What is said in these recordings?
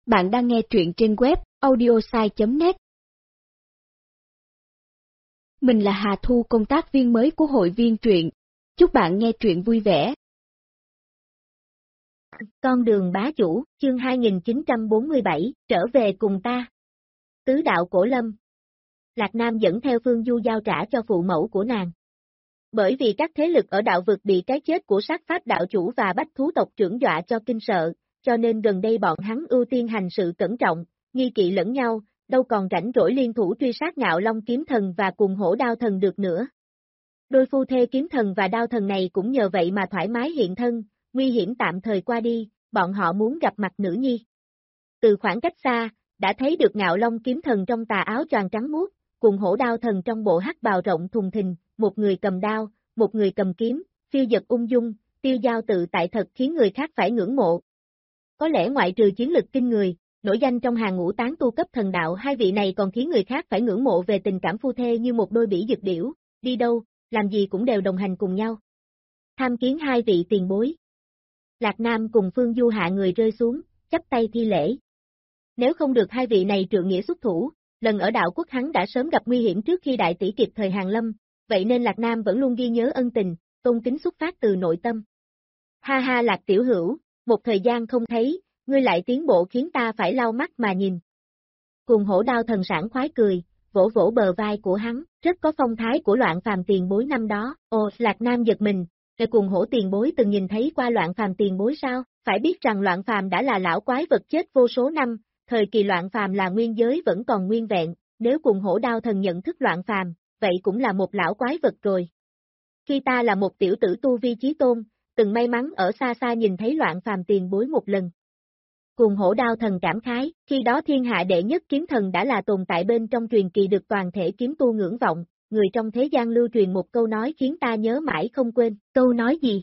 Bạn đang nghe truyện trên web audiosai.net. Mình là Hà Thu, công tác viên mới của hội viên truyện. Chúc bạn nghe truyện vui vẻ. Con đường bá chủ, chương 2947, trở về cùng ta. Tứ đạo Cổ Lâm. Lạc Nam dẫn theo Phương Du giao trả cho phụ mẫu của nàng. Bởi vì các thế lực ở đạo vực bị cái chết của sát pháp đạo chủ và bách thú tộc trưởng dọa cho kinh sợ, cho nên gần đây bọn hắn ưu tiên hành sự cẩn trọng, nghi kỵ lẫn nhau, đâu còn rảnh rỗi liên thủ truy sát Ngạo Long kiếm thần và cùng Hổ Đao thần được nữa. Đôi phu thê kiếm thần và đao thần này cũng nhờ vậy mà thoải mái hiện thân, nguy hiểm tạm thời qua đi, bọn họ muốn gặp mặt nữ nhi. Từ khoảng cách xa, đã thấy được Ngạo Long kiếm thần trong tà áo choàng trắng muốt, cùng Hổ Đao thần trong bộ hắc bào rộng thùng thình, một người cầm đao, một người cầm kiếm, phiêu dật ung dung, tiêu dao tự tại thật khiến người khác phải ngưỡng mộ. Có lẽ ngoại trừ chiến lực kinh người, nổi danh trong hàng ngũ tán tu cấp thần đạo, hai vị này còn khiến người khác phải ngưỡng mộ về tình cảm phu thê như một đôi bỉ dực điểu, đi đâu, làm gì cũng đều đồng hành cùng nhau. Tham kiến hai vị tiền bối. Lạc Nam cùng Phương Du hạ người rơi xuống, chắp tay thi lễ. Nếu không được hai vị này trượng nghĩa xuất thủ, lần ở đạo quốc hắn đã sớm gặp nguy hiểm trước khi đại tỷ kịp thời hàng lâm, vậy nên Lạc Nam vẫn luôn ghi nhớ ân tình, tôn kính xuất phát từ nội tâm. Ha ha Lạc tiểu hữu, một thời gian không thấy, ngươi lại tiến bộ khiến ta phải lau mắt mà nhìn. Cùng Hổ Đao thần sảng khoái cười, vỗ vỗ bờ vai của hắn, rất có phong thái của Loạn Phàm tiền bối năm đó. Ồ, Lạc Nam giật mình, rồi cùng Hổ tiền bối từng nhìn thấy qua Loạn Phàm tiền bối sao? Phải biết rằng Loạn Phàm đã là lão quái vật chết vô số năm, thời kỳ Loạn Phàm là nguyên giới vẫn còn nguyên vẹn, nếu cùng Hổ Đao thần nhận thức Loạn Phàm, vậy cũng là một lão quái vật rồi. Khi ta là một tiểu tử tu vi chí tôn, từng may mắn ở xa xa nhìn thấy Loạn Phàm tiền bối một lần. Cùng Hổ Đao thần cảm khái, khi đó thiên hạ đệ nhất kiếm thần đã là tồn tại bên trong truyền kỳ được toàn thể kiếm tu ngưỡng vọng, người trong thế gian lưu truyền một câu nói khiến ta nhớ mãi không quên. Câu nói gì?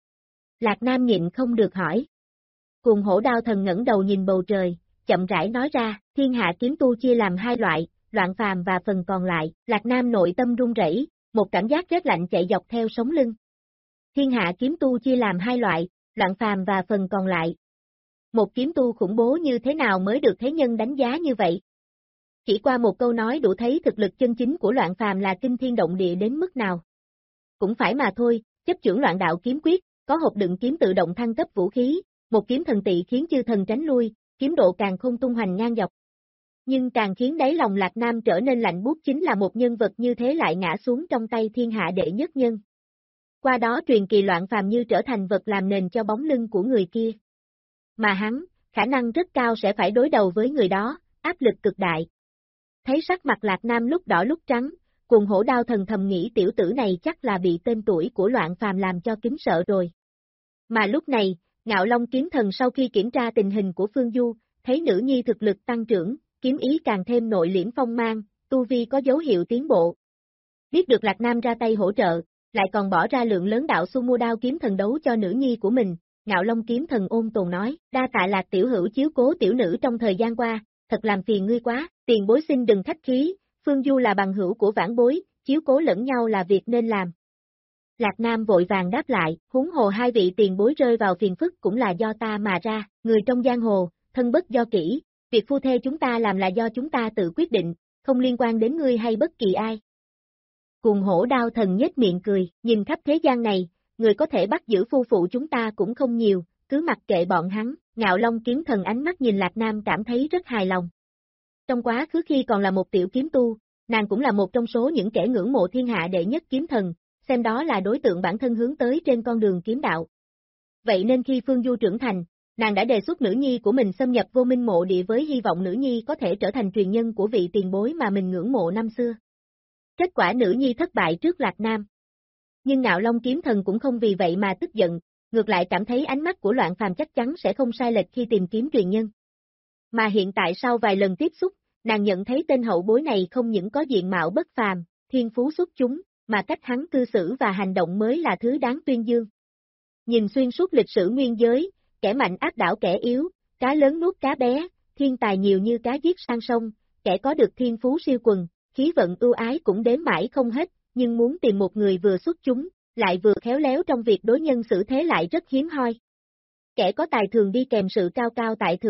Lạc Nam nhịn không được hỏi. Cùng Hổ Đao thần ngẩng đầu nhìn bầu trời, chậm rãi nói ra, thiên hạ kiếm tu chia làm hai loại, Loạn Phàm và phần còn lại. Lạc Nam nội tâm run rẩy, một cảm giác rét lạnh chạy dọc theo sống lưng. Thiên hạ kiếm tu chia làm hai loại, Loạn Phàm và phần còn lại. Một kiếm tu khủng bố như thế nào mới được thế nhân đánh giá như vậy? Chỉ qua một câu nói đủ thấy thực lực chân chính của Loạn Phàm là kinh thiên động địa đến mức nào. Cũng phải mà thôi, chấp chưởng Loạn Đạo kiếm quyết, có hộp đựng kiếm tự động thăng cấp vũ khí, một kiếm thần tị khiến chư thần tránh lui, kiếm độ càng không tung hoành ngang dọc. Nhưng càng khiến đáy lòng Lạc Nam trở nên lạnh buốt chính là một nhân vật như thế lại ngã xuống trong tay thiên hạ đệ nhất nhân. Qua đó truyền kỳ Loạn Phàm như trở thành vật làm nền cho bóng lưng của người kia. Mà hắn, khả năng rất cao sẽ phải đối đầu với người đó, áp lực cực đại. Thấy sắc mặt Lạc Nam lúc đỏ lúc trắng, cùng Hổ Đao thần thầm nghĩ tiểu tử này chắc là bị tên tuổi của Loạn Phàm làm cho kính sợ rồi. Mà lúc này, Ngạo Long kiếm thần sau khi kiểm tra tình hình của Phương Du, thấy nữ nhi thực lực tăng trưởng, kiếm ý càng thêm nội liễm phong mang, tu vi có dấu hiệu tiến bộ. Biết được Lạc Nam ra tay hỗ trợ, lại còn bỏ ra lượng lớn đạo xu mua đao kiếm thần đấu cho nữ nhi của mình, Ngạo Long kiếm thần ôn tồn nói, đa tạ Lạc tiểu hữu chiếu cố tiểu nữ trong thời gian qua, thật làm phiền ngươi quá, tiền bối xin đừng khách khí, Phương Du là bằng hữu của vãn bối, chiếu cố lẫn nhau là việc nên làm. Lạc Nam vội vàng đáp lại, huống hồ hai vị tiền bối rơi vào phiền phức cũng là do ta mà ra, người trong giang hồ, thân bất do kỹ, việc phu thê chúng ta làm là do chúng ta tự quyết định, không liên quan đến ngươi hay bất kỳ ai. Cùng Hổ Đao thần nhếch miệng cười, nhìn khắp thế gian này, người có thể bắt giữ phu phụ chúng ta cũng không nhiều, cứ mặc kệ bọn hắn. Ngạo Long kiếm thần ánh mắt nhìn Lạc Nam cảm thấy rất hài lòng. Trong quá khứ khi còn là một tiểu kiếm tu, nàng cũng là một trong số những kẻ ngưỡng mộ thiên hạ đệ nhất kiếm thần, xem đó là đối tượng bản thân hướng tới trên con đường kiếm đạo. Vậy nên khi Phương Du trưởng thành, nàng đã đề xuất nữ nhi của mình xâm nhập Vô Minh mộ địa với hy vọng nữ nhi có thể trở thành truyền nhân của vị tiền bối mà mình ngưỡng mộ năm xưa. Kết quả nữ nhi thất bại trước Lạc Nam. Nhưng Ngạo Long kiếm thần cũng không vì vậy mà tức giận, ngược lại cảm thấy ánh mắt của Loạn Phàm chắc chắn sẽ không sai lệch khi tìm kiếm truyền nhân. Mà hiện tại sau vài lần tiếp xúc, nàng nhận thấy tên hậu bối này không những có diện mạo bất phàm, thiên phú xuất chúng, mà cách hắn cư xử và hành động mới là thứ đáng tuyên dương. Nhìn xuyên suốt lịch sử nguyên giới, kẻ mạnh áp đảo kẻ yếu, cá lớn nuốt cá bé, thiên tài nhiều như cá giết sang sông, kẻ có được thiên phú siêu quần, khí vận ưu ái cũng đếm mãi không hết, nhưng muốn tìm một người vừa xuất chúng, lại vừa khéo léo trong việc đối nhân xử thế lại rất hiếm hoi. Kẻ có tài thường đi kèm sự cao cao tại thượng,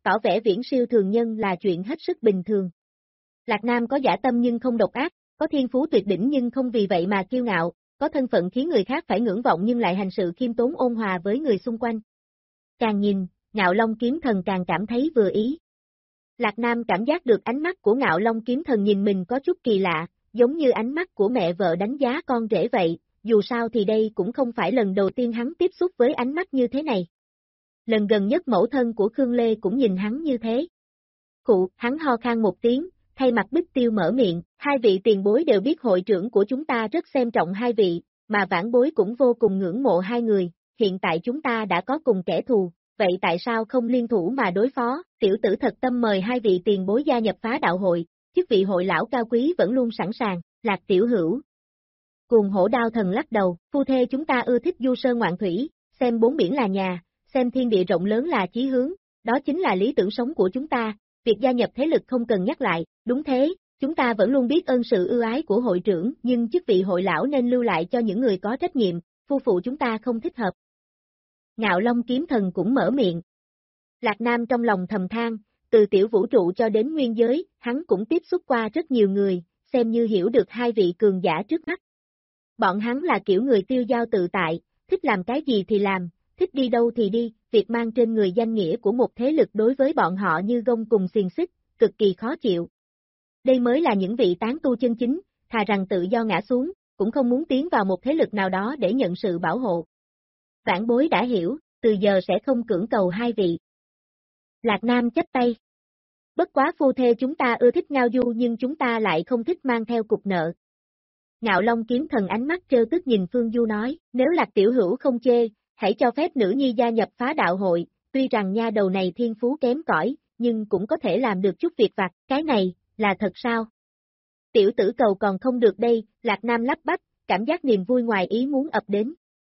tỏ vẻ viễn siêu thường nhân là chuyện hết sức bình thường. Lạc Nam có dã tâm nhưng không độc ác, có thiên phú tuyệt đỉnh nhưng không vì vậy mà kiêu ngạo, có thân phận khiến người khác phải ngưỡng vọng nhưng lại hành sự khiêm tốn ôn hòa với người xung quanh. Càng nhìn, Ngạo Long Kiếm Thần càng cảm thấy vừa ý. Lạc Nam cảm giác được ánh mắt của Ngạo Long Kiếm Thần nhìn mình có chút kỳ lạ, giống như ánh mắt của mẹ vợ đánh giá con rể vậy, dù sao thì đây cũng không phải lần đầu tiên hắn tiếp xúc với ánh mắt như thế này. Lần gần nhất mẫu thân của Khương Lê cũng nhìn hắn như thế. Khụ, hắn ho khan một tiếng, thay mặt Bích Tiêu mở miệng, hai vị tiền bối đều biết hội trưởng của chúng ta rất xem trọng hai vị, mà vãn bối cũng vô cùng ngưỡng mộ hai người, hiện tại chúng ta đã có cùng kẻ thù, vậy tại sao không liên thủ mà đối phó, tiểu tử thật tâm mời hai vị tiền bối gia nhập phá đạo hội, chức vị hội lão cao quý vẫn luôn sẵn sàng, Lạc tiểu hữu. Cuồng Hổ Đao Thần lắc đầu, phu thê chúng ta ưa thích du sơn ngoạn thủy, xem bốn biển là nhà, xem thiên địa rộng lớn là chí hướng, đó chính là lý tưởng sống của chúng ta, việc gia nhập thế lực không cần nhắc lại, đúng thế, chúng ta vẫn luôn biết ơn sự ưu ái của hội trưởng, nhưng chức vị hội lão nên lưu lại cho những người có trách nhiệm, phu phụ chúng ta không thích hợp. Ngạo Long Kiếm Thần cũng mở miệng. Lạc Nam trong lòng thầm than, từ tiểu vũ trụ cho đến nguyên giới, hắn cũng tiếp xúc qua rất nhiều người, xem như hiểu được hai vị cường giả trước mắt. Bọn hắn là kiểu người tiêu dao tự tại, thích làm cái gì thì làm, thích đi đâu thì đi, việc mang trên người danh nghĩa của một thế lực đối với bọn họ như gông cùng xiềng xích, cực kỳ khó chịu. Đây mới là những vị tán tu chân chính, thà rằng tự do ngã xuống, cũng không muốn tiến vào một thế lực nào đó để nhận sự bảo hộ. Vãn bối đã hiểu, từ giờ sẽ không cưỡng cầu hai vị. Lạc Nam chắp tay. Bất quá phu thê chúng ta ưa thích ngao du nhưng chúng ta lại không thích mang theo cục nợ. Ngạo Long Kiếm Thần ánh mắt trêu tức nhìn Phương Du nói, nếu Lạc tiểu hữu không chê, hãy cho phép nữ nhi gia nhập phá đạo hội, tuy rằng nha đầu này thiên phú kém cỏi, nhưng cũng có thể làm được chút việc vặt, cái này, là thật sao? Tiểu tử cầu còn không được đây, Lạc Nam lắp bắp, cảm giác niềm vui ngoài ý muốn ập đến.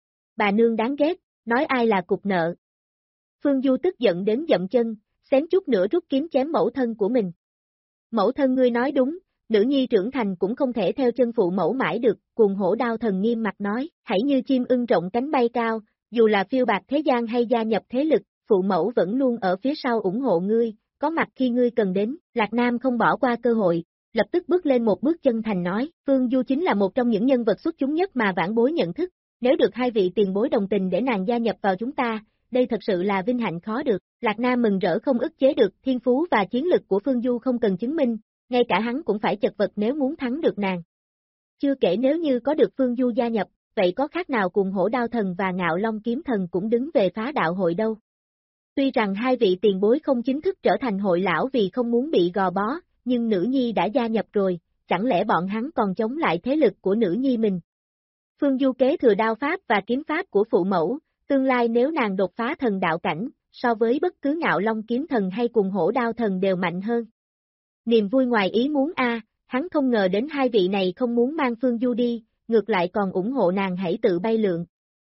Bà nương đáng ghét, nói ai là cục nợ. Phương Du tức giận đến dậm chân, xém chút nữa rút kiếm chém mẫu thân của mình. Mẫu thân ngươi nói đúng, nữ nhi trưởng thành cũng không thể theo chân phụ mẫu mãi được, Cuồng Hổ Đao Thần nghiêm mặt nói, hãy như chim ưng rộng cánh bay cao, dù là phiêu bạt thế gian hay gia nhập thế lực, phụ mẫu vẫn luôn ở phía sau ủng hộ ngươi, có mặt khi ngươi cần đến, Lạc Nam không bỏ qua cơ hội, lập tức bước lên một bước chân thành nói, Phương Du chính là một trong những nhân vật xuất chúng nhất mà vãn bối nhận thức, nếu được hai vị tiền bối đồng tình để nàng gia nhập vào chúng ta, đây thật sự là vinh hạnh khó được, Lạc Nam mừng rỡ không ức chế được, thiên phú và chiến lực của Phương Du không cần chứng minh, ngay cả hắn cũng phải chật vật nếu muốn thắng được nàng. Chưa kể nếu như có được Phương Du gia nhập, vậy có khác nào Cuồng Hổ Đao Thần và Ngạo Long Kiếm Thần cũng đứng về phá đạo hội đâu. Tuy rằng hai vị tiền bối không chính thức trở thành hội lão vì không muốn bị gò bó, nhưng nữ nhi đã gia nhập rồi, chẳng lẽ bọn hắn còn chống lại thế lực của nữ nhi mình. Phương Du kế thừa đao pháp và kiếm pháp của phụ mẫu, tương lai nếu nàng đột phá thần đạo cảnh, so với bất cứ Ngạo Long Kiếm Thần hay Cuồng Hổ Đao Thần đều mạnh hơn. Niềm vui ngoài ý muốn hắn không ngờ đến hai vị này không muốn mang Phương Du đi, ngược lại còn ủng hộ nàng hãy tự bay lượn.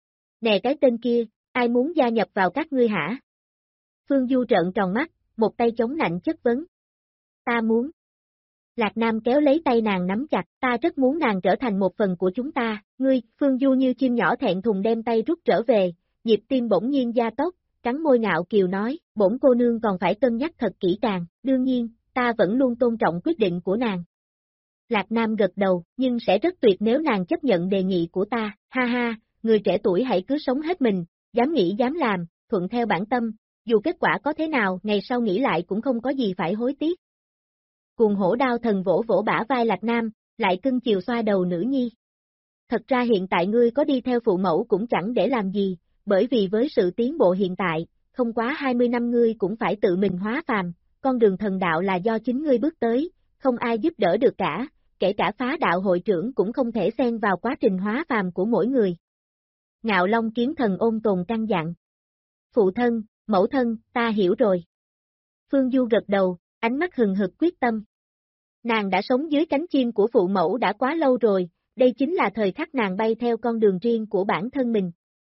Nè cái tên kia, ai muốn gia nhập vào các ngươi hả? Phương Du trợn tròn mắt, một tay chống nạnh chất vấn. Ta muốn. Lạc Nam kéo lấy tay nàng nắm chặt, ta rất muốn nàng trở thành một phần của chúng ta, ngươi, Phương Du như chim nhỏ thẹn thùng đem tay rút trở về, nhịp tim bỗng nhiên gia tốc, cắn môi ngạo kiều nói, bổn cô nương còn phải cân nhắc thật kỹ càng, đương nhiên, ta vẫn luôn tôn trọng quyết định của nàng. Lạc Nam gật đầu, nhưng sẽ rất tuyệt nếu nàng chấp nhận đề nghị của ta, ha ha, người trẻ tuổi hãy cứ sống hết mình, dám nghĩ dám làm, thuận theo bản tâm, dù kết quả có thế nào, ngày sau nghĩ lại cũng không có gì phải hối tiếc. Cuồng Hổ Đao Thần vỗ vỗ bả vai Lạc Nam, lại cưng chiều xoa đầu nữ nhi. Thật ra hiện tại ngươi có đi theo phụ mẫu cũng chẳng để làm gì, bởi vì với sự tiến bộ hiện tại, không quá 20 năm ngươi cũng phải tự mình hóa phàm, con đường thần đạo là do chính ngươi bước tới, không ai giúp đỡ được cả, kể cả phá đạo hội trưởng cũng không thể xen vào quá trình hóa phàm của mỗi người. Ngạo Long Kiếm Thần ôn tồn căn dặn. Phụ thân, mẫu thân, ta hiểu rồi. Phương Du gật đầu, ánh mắt hừng hực quyết tâm. Nàng đã sống dưới cánh chim của phụ mẫu đã quá lâu rồi, đây chính là thời khắc nàng bay theo con đường riêng của bản thân mình.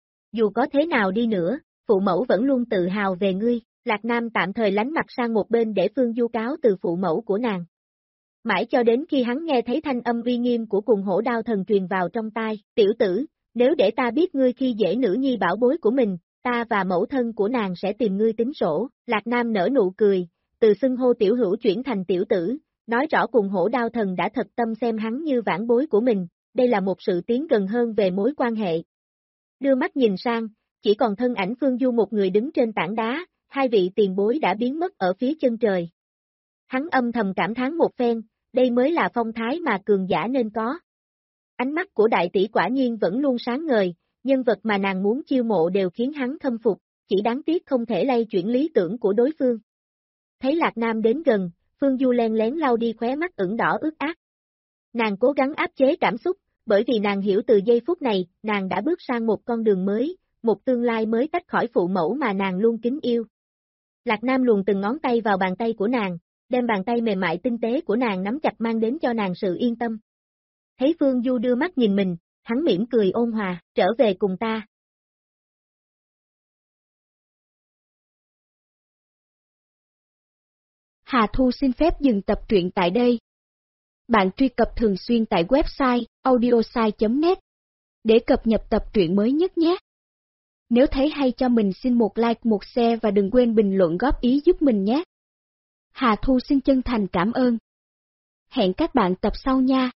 Dù có thế nào đi nữa, phụ mẫu vẫn luôn tự hào về ngươi, Lạc Nam tạm thời lánh mặt sang một bên để Phương Du cáo từ phụ mẫu của nàng. Mãi cho đến khi hắn nghe thấy thanh âm uy nghiêm của Cuồng Hổ Đao Thần truyền vào trong tai, tiểu tử, nếu để ta biết ngươi khi dễ nữ nhi bảo bối của mình, ta và mẫu thân của nàng sẽ tìm ngươi tính sổ. Lạc Nam nở nụ cười, từ xưng hô tiểu hữu chuyển thành tiểu tử, nói rõ cùng Hổ Đao Thần đã thật tâm xem hắn như vãn bối của mình, đây là một sự tiến gần hơn về mối quan hệ. Đưa mắt nhìn sang, chỉ còn thân ảnh Phương Du một người đứng trên tảng đá, hai vị tiền bối đã biến mất ở phía chân trời. Hắn âm thầm cảm thán một phen, đây mới là phong thái mà cường giả nên có. Ánh mắt của đại tỷ quả nhiên vẫn luôn sáng ngời, nhân vật mà nàng muốn chiêu mộ đều khiến hắn khâm phục, chỉ đáng tiếc không thể lay chuyển lý tưởng của đối phương. Thấy Lạc Nam đến gần, Phương Du len lén lau đi khóe mắt ửng đỏ ướt át. Nàng cố gắng áp chế cảm xúc, bởi vì nàng hiểu từ giây phút này, nàng đã bước sang một con đường mới, một tương lai mới tách khỏi phụ mẫu mà nàng luôn kính yêu. Lạc Nam luồn từng ngón tay vào bàn tay của nàng, đem bàn tay mềm mại tinh tế của nàng nắm chặt mang đến cho nàng sự yên tâm. Thấy Phương Du đưa mắt nhìn mình, hắn mỉm cười ôn hòa, trở về cùng ta. Hà Thu xin phép dừng tập truyện tại đây. Bạn truy cập thường xuyên tại website audiosai.net để cập nhật tập truyện mới nhất nhé. Nếu thấy hay cho mình xin một like, một share và đừng quên bình luận góp ý giúp mình nhé. Hà Thu xin chân thành cảm ơn. Hẹn các bạn tập sau nha.